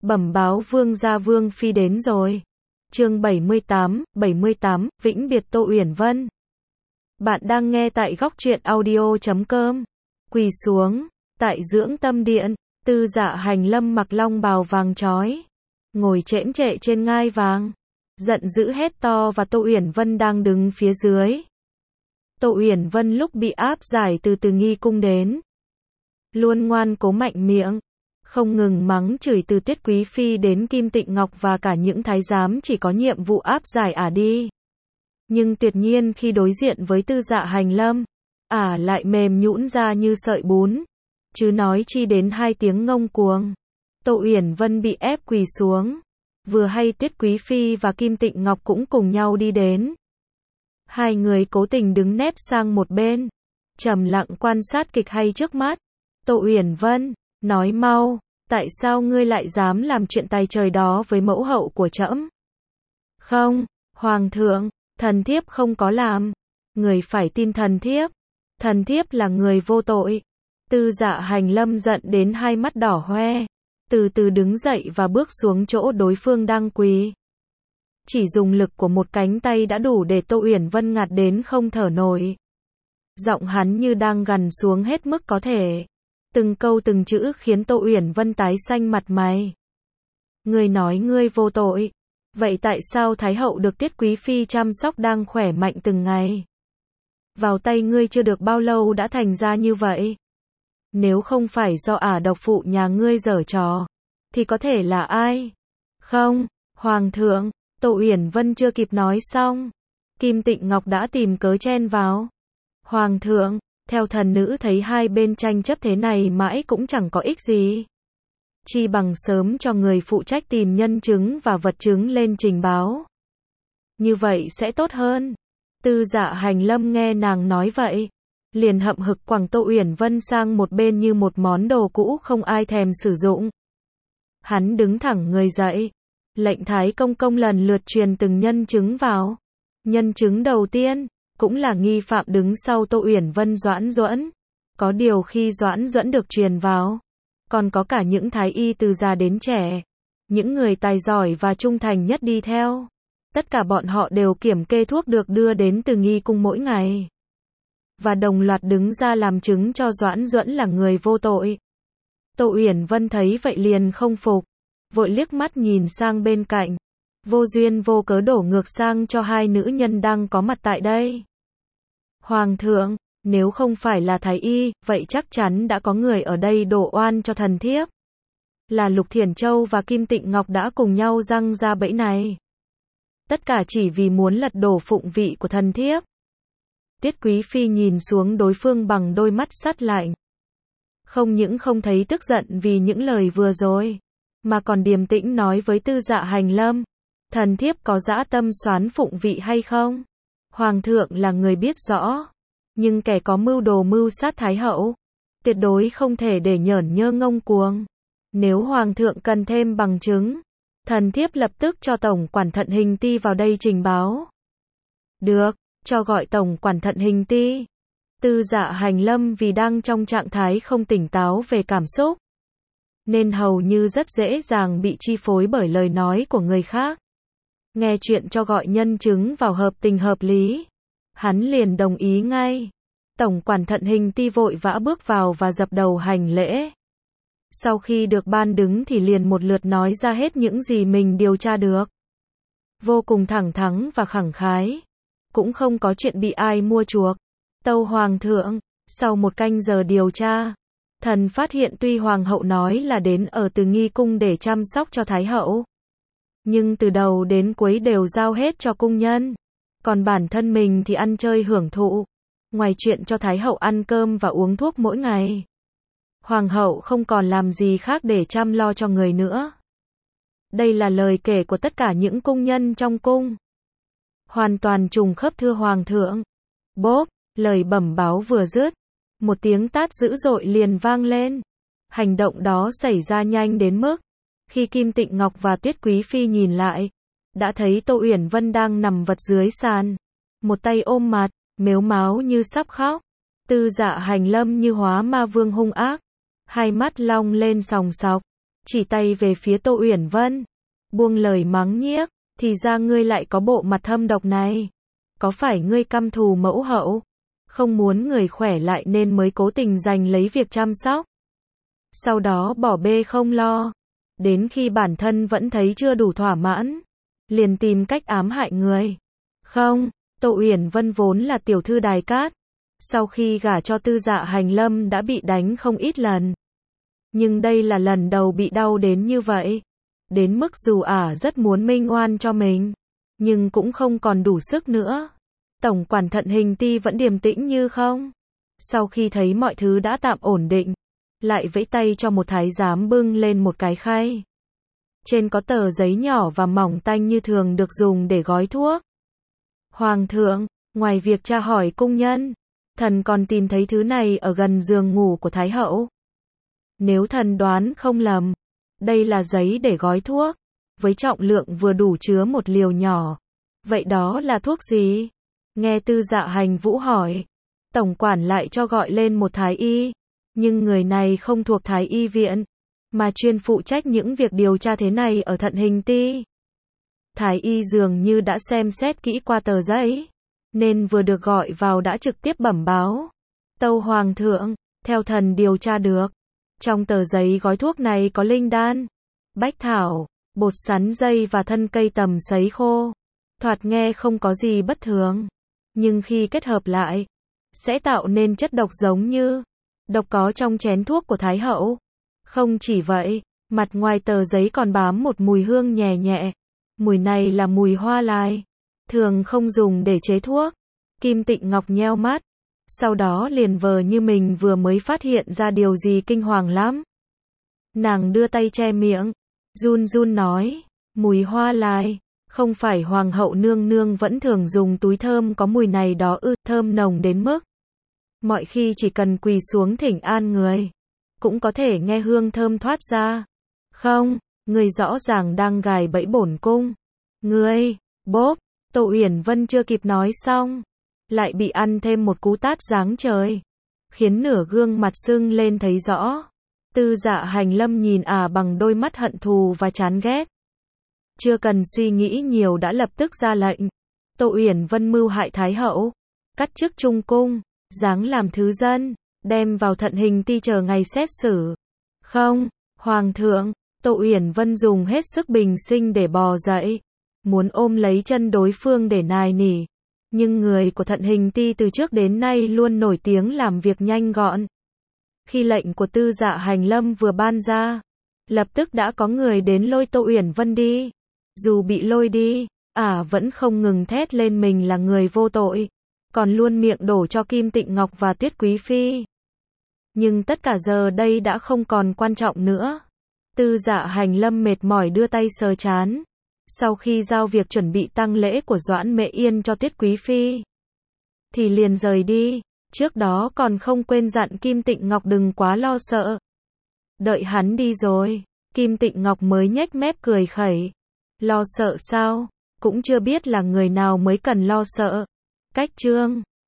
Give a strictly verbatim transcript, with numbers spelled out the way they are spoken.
Bẩm báo vương gia vương phi đến rồi. Chương bảy mươi tám, bảy mươi tám, vĩnh biệt Tô Uyển Vân. Bạn đang nghe tại góc truyện audio chấm com. Quỳ xuống, tại dưỡng tâm điện, Tư Dạ Hành Lâm mặc long bào vàng chói, ngồi chễm chệ trên ngai vàng, giận dữ hét to và Tô Uyển Vân đang đứng phía dưới. Tô Uyển Vân lúc bị áp giải từ Từ Nghi cung đến, luôn ngoan cố mạnh miệng, không ngừng mắng chửi từ Tuyết Quý Phi đến Kim Tịnh Ngọc và cả những thái giám chỉ có nhiệm vụ áp giải ả đi. Nhưng tuyệt nhiên khi đối diện với Tư Dạ Hành Lâm, ả lại mềm nhũn ra như sợi bún, chứ nói chi đến hai tiếng ngông cuồng. Tô Uyển Vân bị ép quỳ xuống, vừa hay Tuyết Quý Phi và Kim Tịnh Ngọc cũng cùng nhau đi đến. Hai người cố tình đứng nép sang một bên, trầm lặng quan sát kịch hay trước mắt. Tô Uyển Vân, nói mau, tại sao ngươi lại dám làm chuyện tay trời đó với mẫu hậu của trẫm? Không, Hoàng thượng, thần thiếp không có làm. Người phải tin thần thiếp. Thần thiếp là người vô tội. Tư Dạ Hành Lâm giận đến hai mắt đỏ hoe, từ từ đứng dậy và bước xuống chỗ đối phương đang quỳ. Chỉ dùng lực của một cánh tay đã đủ để Tô Uyển Vân ngạt đến không thở nổi. Giọng hắn như đang gằn xuống hết mức có thể. Từng câu từng chữ khiến Tô Uyển Vân tái xanh mặt mày. Ngươi nói ngươi vô tội. Vậy tại sao Thái hậu được Tuyết Quý Phi chăm sóc đang khỏe mạnh từng ngày? Vào tay ngươi chưa được bao lâu đã thành ra như vậy? Nếu không phải do ả độc phụ nhà ngươi giở trò, thì có thể là ai? Không, Hoàng thượng, Tô Uyển Vân chưa kịp nói xong, Kim Tịnh Ngọc đã tìm cớ chen vào. Hoàng thượng, theo thần nữ thấy hai bên tranh chấp thế này mãi cũng chẳng có ích gì. Chi bằng sớm cho người phụ trách tìm nhân chứng và vật chứng lên trình báo. Như vậy sẽ tốt hơn. Tư Dạ Hành Lâm nghe nàng nói vậy, liền hậm hực quẳng Tô Uyển Vân sang một bên như một món đồ cũ không ai thèm sử dụng. Hắn đứng thẳng người dậy, lệnh Thái công công lần lượt truyền từng nhân chứng vào. Nhân chứng đầu tiên, cũng là nghi phạm đứng sau Tô Uyển Vân, Doãn Duẫn. Có điều khi Doãn Duẫn được truyền vào, còn có cả những thái y từ già đến trẻ, những người tài giỏi và trung thành nhất đi theo. Tất cả bọn họ đều kiểm kê thuốc được đưa đến Từ Nghi cung mỗi ngày, và đồng loạt đứng ra làm chứng cho Doãn Duẫn là người vô tội. Tô Uyển Vân thấy vậy liền không phục, vội liếc mắt nhìn sang bên cạnh, vô duyên vô cớ đổ ngược sang cho hai nữ nhân đang có mặt tại đây. Hoàng thượng, nếu không phải là thái y, vậy chắc chắn đã có người ở đây đổ oan cho thần thiếp. Là Lục Thiển Châu và Kim Tịnh Ngọc đã cùng nhau răng ra bẫy này. Tất cả chỉ vì muốn lật đổ phụng vị của thần thiếp. Tiết Quý Phi nhìn xuống đối phương bằng đôi mắt sắt lạnh. Không những không thấy tức giận vì những lời vừa rồi, mà còn điềm tĩnh nói với Tư Dạ Hành Lâm, thần thiếp có dã tâm soán phụng vị hay không? Hoàng thượng là người biết rõ, nhưng kẻ có mưu đồ mưu sát Thái hậu, tuyệt đối không thể để nhởn nhơ ngông cuồng. Nếu Hoàng thượng cần thêm bằng chứng, thần thiếp lập tức cho Tổng quản thận Hình Ti vào đây trình báo. Được, cho gọi Tổng quản thận Hình Ti. Tư Dạ Hành Lâm vì đang trong trạng thái không tỉnh táo về cảm xúc, nên hầu như rất dễ dàng bị chi phối bởi lời nói của người khác. Nghe chuyện cho gọi nhân chứng vào hợp tình hợp lý, hắn liền đồng ý ngay. Tổng quản thận Hình Ti vội vã bước vào và dập đầu hành lễ. Sau khi được ban đứng thì liền một lượt nói ra hết những gì mình điều tra được. Vô cùng thẳng thắn và khẳng khái. Cũng không có chuyện bị ai mua chuộc. Tâu Hoàng thượng, sau một canh giờ điều tra, thần phát hiện tuy Hoàng hậu nói là đến ở Từ Nghi cung để chăm sóc cho Thái hậu, nhưng từ đầu đến cuối đều giao hết cho cung nhân. Còn bản thân mình thì ăn chơi hưởng thụ. Ngoài chuyện cho Thái hậu ăn cơm và uống thuốc mỗi ngày, Hoàng hậu không còn làm gì khác để chăm lo cho người nữa. Đây là lời kể của tất cả những cung nhân trong cung. Hoàn toàn trùng khớp thưa Hoàng thượng. Bốp, lời bẩm báo vừa dứt, một tiếng tát dữ dội liền vang lên. Hành động đó xảy ra nhanh đến mức, khi Kim Tịnh Ngọc và Tuyết Quý Phi nhìn lại, đã thấy Tô Uyển Vân đang nằm vật dưới sàn, một tay ôm mặt, mếu máo như sắp khóc. Tư Dạ Hành Lâm như hóa ma vương hung ác, hai mắt long lên sòng sọc, chỉ tay về phía Tô Uyển Vân, buông lời mắng nhiếc, thì ra ngươi lại có bộ mặt thâm độc này. Có phải ngươi căm thù mẫu hậu, không muốn người khỏe lại nên mới cố tình giành lấy việc chăm sóc? Sau đó bỏ bê không lo, đến khi bản thân vẫn thấy chưa đủ thỏa mãn, liền tìm cách ám hại người. Không, Tô Uyển Vân vốn là tiểu thư Đài Cát, sau khi gả cho Tư Dạ Hành Lâm đã bị đánh không ít lần. Nhưng đây là lần đầu bị đau đến như vậy. Đến mức dù ả rất muốn minh oan cho mình, nhưng cũng không còn đủ sức nữa. Tổng quản Thận Hình Ti vẫn điềm tĩnh như không. Sau khi thấy mọi thứ đã tạm ổn định, lại vẫy tay cho một thái giám bưng lên một cái khay. Trên có tờ giấy nhỏ và mỏng tanh như thường được dùng để gói thuốc. Hoàng thượng, ngoài việc tra hỏi cung nhân, thần còn tìm thấy thứ này ở gần giường ngủ của Thái hậu. Nếu thần đoán không lầm, đây là giấy để gói thuốc, với trọng lượng vừa đủ chứa một liều nhỏ. Vậy đó là thuốc gì? Nghe Tư Dạ Hành Vũ hỏi, tổng quản lại cho gọi lên một thái y, nhưng người này không thuộc Thái y viện, mà chuyên phụ trách những việc điều tra thế này ở Thận Hình Ti. Thái y dường như đã xem xét kỹ qua tờ giấy, nên vừa được gọi vào đã trực tiếp bẩm báo. Tâu Hoàng thượng, theo thần điều tra được, trong tờ giấy gói thuốc này có linh đan, bách thảo, bột sắn dây và thân cây tầm sấy khô. Thoạt nghe không có gì bất thường, nhưng khi kết hợp lại, sẽ tạo nên chất độc giống như độc có trong chén thuốc của Thái hậu. Không chỉ vậy, mặt ngoài tờ giấy còn bám một mùi hương nhẹ nhẹ. Mùi này là mùi hoa lai, thường không dùng để chế thuốc. Kim Tịnh Ngọc nheo mắt, sau đó liền vờ như mình vừa mới phát hiện ra điều gì kinh hoàng lắm. Nàng đưa tay che miệng, run run nói, mùi hoa lai, không phải Hoàng hậu nương nương vẫn thường dùng túi thơm có mùi này đó ư? Thơm nồng đến mức mọi khi chỉ cần quỳ xuống thỉnh an người, cũng có thể nghe hương thơm thoát ra. Không, người rõ ràng đang gài bẫy bổn cung. Ngươi, bốp, Tô Uyển Vân chưa kịp nói xong, lại bị ăn thêm một cú tát giáng trời, khiến nửa gương mặt sưng lên thấy rõ. Tư Dạ Hành Lâm nhìn ả à bằng đôi mắt hận thù và chán ghét. Chưa cần suy nghĩ nhiều đã lập tức ra lệnh. Tô Uyển Vân mưu hại Thái hậu, cắt chức trung cung, giáng làm thứ dân, đem vào Thận Hình Ti chờ ngày xét xử. Không, Hoàng thượng, Tô Uyển Vân dùng hết sức bình sinh để bò dậy, muốn ôm lấy chân đối phương để nài nỉ. Nhưng người của Thận Hình Ti từ trước đến nay luôn nổi tiếng làm việc nhanh gọn. Khi lệnh của Tư Dạ Hành Lâm vừa ban ra, lập tức đã có người đến lôi Tô Uyển Vân đi. Dù bị lôi đi, ả à vẫn không ngừng thét lên mình là người vô tội, còn luôn miệng đổ cho Kim Tịnh Ngọc và Tuyết Quý Phi. Nhưng tất cả giờ đây đã không còn quan trọng nữa. Tư Dạ Hành Lâm mệt mỏi đưa tay sờ trán. Sau khi giao việc chuẩn bị tang lễ của Doãn Mệ Yên cho Tuyết Quý Phi, thì liền rời đi. Trước đó còn không quên dặn Kim Tịnh Ngọc đừng quá lo sợ. Đợi hắn đi rồi, Kim Tịnh Ngọc mới nhếch mép cười khẩy. Lo sợ sao? Cũng chưa biết là người nào mới cần lo sợ. Cách chương